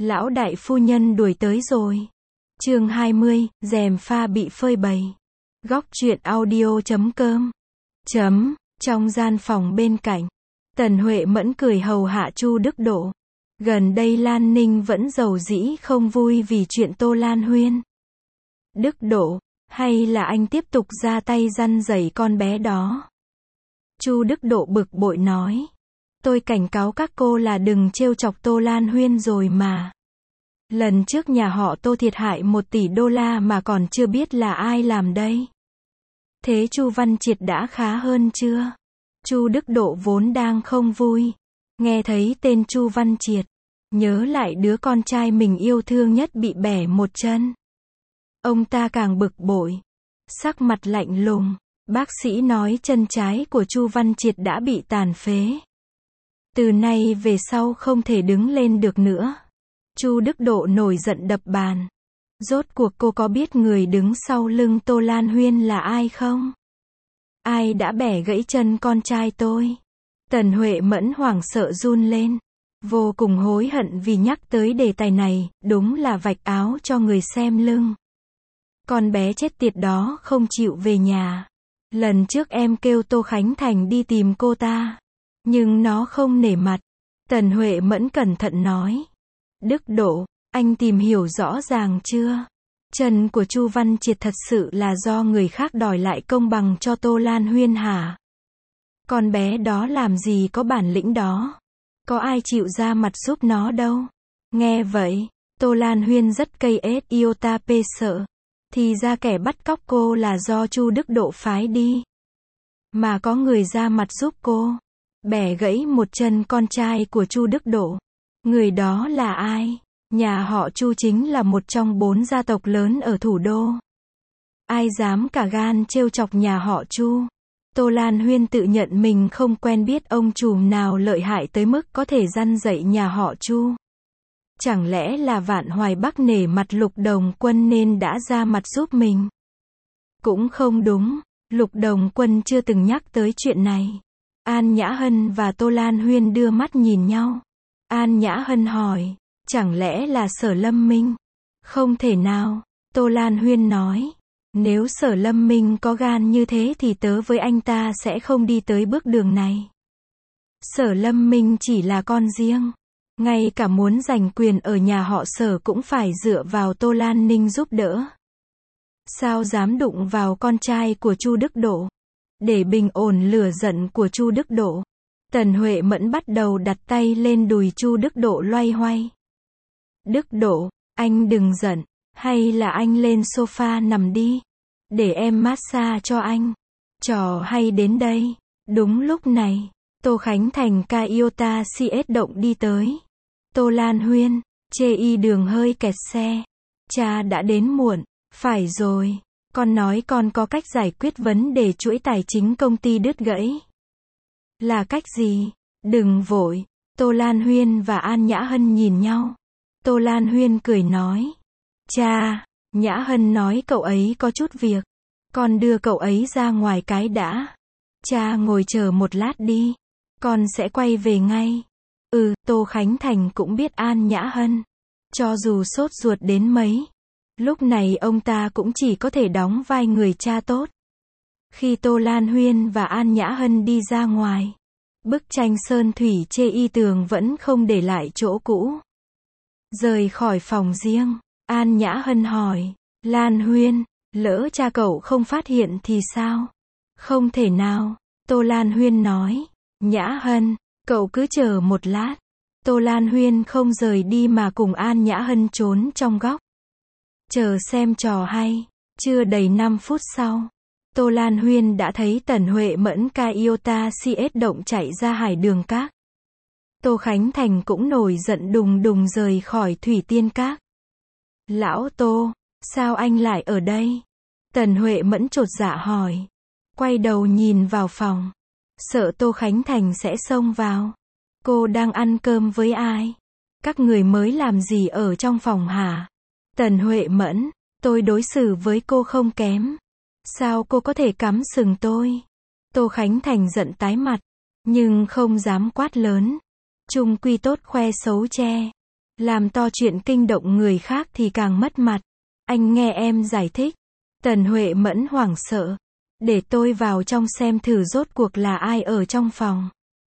Lão đại phu nhân đuổi tới rồi. Chương 20, rèm pha bị phơi bày. Góc truyện audio.com. Trong gian phòng bên cạnh, Tần Huệ Mẫn cười hầu hạ Chu Đức Độ. Gần đây Lan Ninh vẫn rầu rĩ không vui vì chuyện Tô Lan Huyên. Đức Độ, hay là anh tiếp tục ra tay răn rẩy con bé đó? Chu Đức Độ bực bội nói. Tôi cảnh cáo các cô là đừng trêu chọc Tô Lan Huyên rồi mà. Lần trước nhà họ Tô thiệt hại 1 tỷ đô la mà còn chưa biết là ai làm đây. Thế Chu Văn Triệt đã khá hơn chưa? Chu Đức Độ vốn đang không vui. Nghe thấy tên Chu Văn Triệt, nhớ lại đứa con trai mình yêu thương nhất bị bẻ một chân. Ông ta càng bực bội. Sắc mặt lạnh lùng. Bác sĩ nói chân trái của Chu Văn Triệt đã bị tàn phế. Từ nay về sau không thể đứng lên được nữa. Chu Đức Độ nổi giận đập bàn. Rốt cuộc cô có biết người đứng sau lưng Tô Lan Huyên là ai không? Ai đã bẻ gãy chân con trai tôi? Tần Huệ Mẫn hoảng sợ run lên. Vô cùng hối hận vì nhắc tới đề tài này, đúng là vạch áo cho người xem lưng. Con bé chết tiệt đó không chịu về nhà. Lần trước em kêu Tô Khánh Thành đi tìm cô ta, nhưng nó không nể mặt. Tần Huệ Mẫn cẩn thận nói. Đức Độ, anh tìm hiểu rõ ràng chưa? Chân của Chu Văn Triệt thật sự là do người khác đòi lại công bằng cho Tô Lan Huyên hả? Con bé đó làm gì có bản lĩnh đó? Có ai chịu ra mặt giúp nó đâu? Nghe vậy, Tô Lan Huyên rất cây ết iota pê sợ. Thì ra kẻ bắt cóc cô là do Chu Đức Độ phái đi. Mà có người ra mặt giúp cô. Bẻ gãy một chân con trai của Chu Đức Độ. Người đó là ai? Nhà họ Chu chính là một trong 4 gia tộc lớn ở thủ đô. Ai dám cả gan trêu chọc nhà họ Chu? Tô Lan Huyên tự nhận mình không quen biết ông trùm nào lợi hại tới mức có thể răn dạy nhà họ Chu. Chẳng lẽ là Vạn Hoài Bắc nể mặt Lục Đồng Quân nên đã ra mặt giúp mình? Cũng không đúng, Lục Đồng Quân chưa từng nhắc tới chuyện này. An Nhã Hân và Tô Lan Huyên đưa mắt nhìn nhau. An Nhã Hân hỏi, chẳng lẽ là Sở Lâm Minh? Không thể nào, Tô Lan Huyên nói. Nếu Sở Lâm Minh có gan như thế thì tớ với anh ta sẽ không đi tới bước đường này. Sở Lâm Minh chỉ là con riêng. Ngay cả muốn giành quyền ở nhà họ Sở cũng phải dựa vào Tô Lan Ninh giúp đỡ. Sao dám đụng vào con trai của Chu Đức Độ? Để bình ổn lửa giận của Chu Đức Độ, Tần Huệ Mẫn bắt đầu đặt tay lên đùi Chu Đức Độ loay hoay. Đức Độ, anh đừng giận, hay là anh lên sofa nằm đi, để em massage cho anh. Trò hay đến đây. Đúng lúc này, Tô Khánh Thành ca Iota CS động đi tới. Tô Lan Huyên, chê y đường hơi kẹt xe. Cha đã đến muộn. Phải rồi, con nói con có cách giải quyết vấn đề chuỗi tài chính công ty đứt gãy. Là cách gì? Đừng vội. Tô Lan Huyên và An Nhã Hân nhìn nhau. Tô Lan Huyên cười nói. Cha, Nhã Hân nói cậu ấy có chút việc. Con đưa cậu ấy ra ngoài cái đã. Cha ngồi chờ một lát đi. Con sẽ quay về ngay. Tô Khánh Thành cũng biết An Nhã Hân. Cho dù sốt ruột đến mấy, lúc này ông ta cũng chỉ có thể đóng vai người cha tốt. Khi Tô Lan Huyên và An Nhã Hân đi ra ngoài, bức tranh sơn thủy chê y tường vẫn không để lại chỗ cũ. Rời khỏi phòng riêng, An Nhã Hân hỏi, Lan Huyên, lỡ cha cậu không phát hiện thì sao? Không thể nào, Tô Lan Huyên nói. Nhã Hân, cậu cứ chờ một lát. Tô Lan Huyên không rời đi mà cùng An Nhã Hân trốn trong góc. Chờ xem trò hay. Chưa đầy 5 phút sau, Tô Lan Huyên đã thấy Tần Huệ Mẫn ca Iota CS động chạy ra Hải Đường Các. Tô Khánh Thành cũng nổi giận đùng đùng rời khỏi Thủy Tiên Các. Lão Tô, sao anh lại ở đây? Tần Huệ Mẫn chột dạ hỏi. Quay đầu nhìn vào phòng. Sợ Tô Khánh Thành sẽ xông vào. Cô đang ăn cơm với ai? Các người mới làm gì ở trong phòng hả? Tần Huệ Mẫn, tôi đối xử với cô không kém. Sao cô có thể cắm sừng tôi? Tô Khánh Thành giận tái mặt, nhưng không dám quát lớn. Chung quy tốt khoe xấu che. Làm to chuyện kinh động người khác thì càng mất mặt. Anh nghe em giải thích. Tần Huệ Mẫn hoảng sợ. Để tôi vào trong xem thử rốt cuộc là ai ở trong phòng.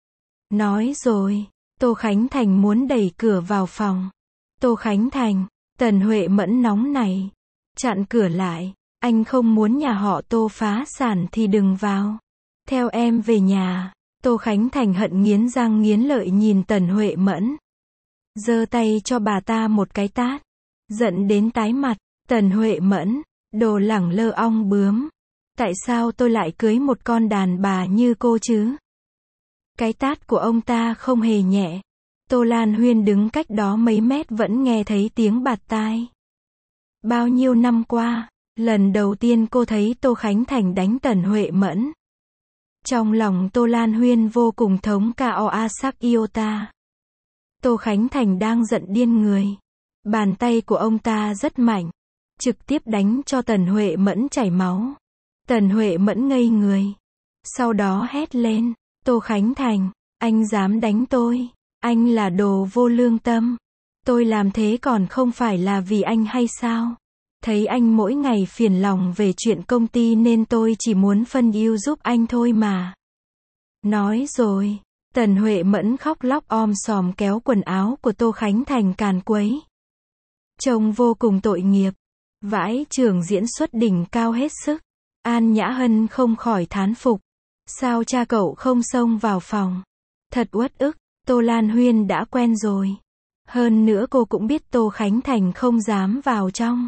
Nói rồi, Tô Khánh Thành muốn đẩy cửa vào phòng. Tô Khánh Thành, Tần Huệ Mẫn nóng này. Chặn cửa lại. Anh không muốn nhà họ Tô phá sản thì đừng vào. Theo em về nhà. Tô Khánh Thành hận nghiến răng nghiến lợi nhìn Tần Huệ Mẫn. Giơ tay cho bà ta một cái tát. Giận đến tái mặt. Tần Huệ Mẫn, đồ lẳng lơ ong bướm. Tại sao tôi lại cưới một con đàn bà như cô chứ? Cái tát của ông ta không hề nhẹ. Tô Lan Huyên đứng cách đó mấy mét vẫn nghe thấy tiếng bạt tai. Bao nhiêu năm qua, lần đầu tiên cô thấy Tô Khánh Thành đánh Tần Huệ Mẫn. Trong lòng Tô Lan Huyên vô cùng thống Koa sắc Iota. Tô Khánh Thành đang giận điên người. Bàn tay của ông ta rất mạnh. Trực tiếp đánh cho Tần Huệ Mẫn chảy máu. Tần Huệ Mẫn ngây người. Sau đó hét lên. Tô Khánh Thành, anh dám đánh tôi. Anh là đồ vô lương tâm. Tôi làm thế còn không phải là vì anh hay sao? Thấy anh mỗi ngày phiền lòng về chuyện công ty nên tôi chỉ muốn phân ưu giúp anh thôi mà. Nói rồi, Tần Huệ Mẫn khóc lóc om sòm kéo quần áo của Tô Khánh Thành càn quấy. Trông vô cùng tội nghiệp. Vãi trưởng diễn xuất đỉnh cao hết sức. An Nhã Hân không khỏi thán phục. Sao cha cậu không xông vào phòng? Thật uất ức. Tô Lan Huyên đã quen rồi. Hơn nữa cô cũng biết Tô Khánh Thành không dám vào trong.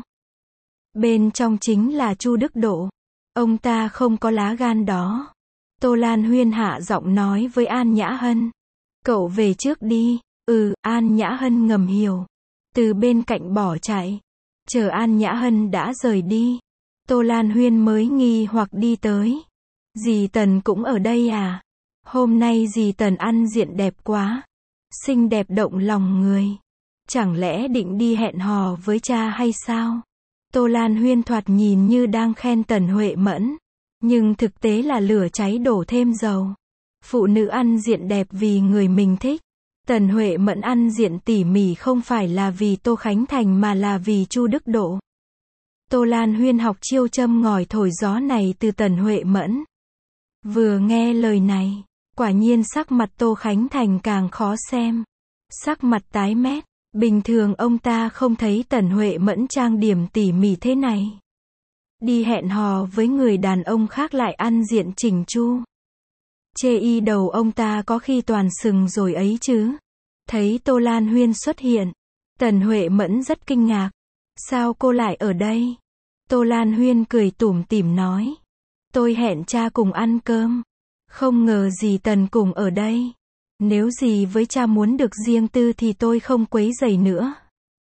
Bên trong chính là Chu Đức Độ. Ông ta không có lá gan đó. Tô Lan Huyên hạ giọng nói với An Nhã Hân. Cậu về trước đi. An Nhã Hân ngầm hiểu. Từ bên cạnh bỏ chạy. Chờ An Nhã Hân đã rời đi. Tô Lan Huyên mới nghi hoặc đi tới. Dì Tần cũng ở đây à? Hôm nay dì Tần ăn diện đẹp quá. Xinh đẹp động lòng người. Chẳng lẽ định đi hẹn hò với cha hay sao? Tô Lan Huyên thoạt nhìn như đang khen Tần Huệ Mẫn. Nhưng thực tế là lửa cháy đổ thêm dầu. Phụ nữ ăn diện đẹp vì người mình thích. Tần Huệ Mẫn ăn diện tỉ mỉ không phải là vì Tô Khánh Thành mà là vì Chu Đức Độ. Tô Lan Huyên học chiêu châm ngòi thổi gió này từ Tần Huệ Mẫn. Vừa nghe lời này, quả nhiên sắc mặt Tô Khánh Thành càng khó xem. Sắc mặt tái mét. Bình thường ông ta không thấy Tần Huệ Mẫn trang điểm tỉ mỉ thế này. Đi hẹn hò với người đàn ông khác lại ăn diện chỉnh chu. Chê y đầu ông ta có khi toàn sừng rồi ấy chứ. Thấy Tô Lan Huyên xuất hiện, Tần Huệ Mẫn rất kinh ngạc. Sao cô lại ở đây? Tô Lan Huyên cười tủm tỉm nói. Tôi hẹn cha cùng ăn cơm. Không ngờ dì Tần cùng ở đây. Nếu dì với cha muốn được riêng tư thì tôi không quấy rầy nữa.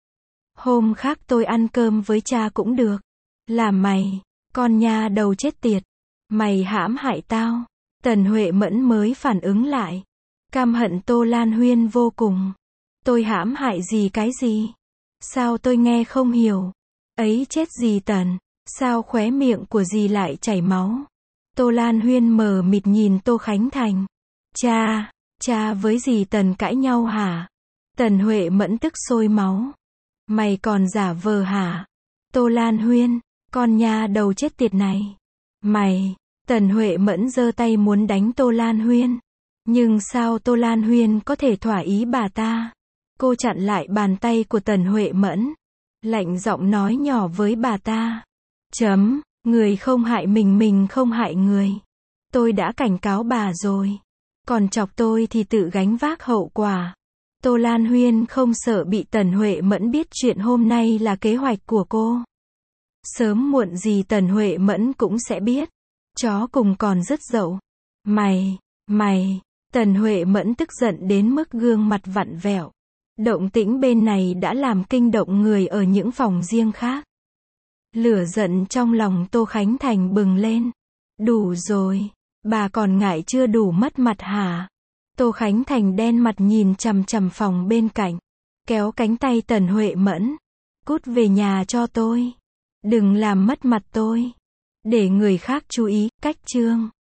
Hôm khác tôi ăn cơm với cha cũng được. Là mày, con nha đầu chết tiệt. Mày hãm hại tao. Tần Huệ Mẫn mới phản ứng lại. Căm hận Tô Lan Huyên vô cùng. Tôi hãm hại dì cái gì? Sao tôi nghe không hiểu? Ấy chết dì Tần. Sao khóe miệng của dì lại chảy máu? Tô Lan Huyên mờ mịt nhìn Tô Khánh Thành. Cha với dì Tần cãi nhau hả? Tần Huệ Mẫn tức sôi máu. Mày còn giả vờ hả? Tô Lan Huyên, con nha đầu chết tiệt này. Mày, Tần Huệ Mẫn giơ tay muốn đánh Tô Lan Huyên. Nhưng sao Tô Lan Huyên có thể thỏa ý bà ta? Cô chặn lại bàn tay của Tần Huệ Mẫn. Lạnh giọng nói nhỏ với bà ta. Người không hại mình không hại người. Tôi đã cảnh cáo bà rồi. Còn chọc tôi thì tự gánh vác hậu quả. Tô Lan Huyên không sợ bị Tần Huệ Mẫn biết chuyện hôm nay là kế hoạch của cô. Sớm muộn gì Tần Huệ Mẫn cũng sẽ biết. Chó cùng còn rất dậu. Mày, Tần Huệ Mẫn tức giận đến mức gương mặt vặn vẹo. Động tĩnh bên này đã làm kinh động người ở những phòng riêng khác. Lửa giận trong lòng Tô Khánh Thành bừng lên. Đủ rồi, bà còn ngại chưa đủ mất mặt hả? Tô Khánh Thành đen mặt nhìn chằm chằm phòng bên cạnh. Kéo cánh tay Tần Huệ Mẫn. Cút về nhà cho tôi. Đừng làm mất mặt tôi. Để người khác chú ý, cách chương.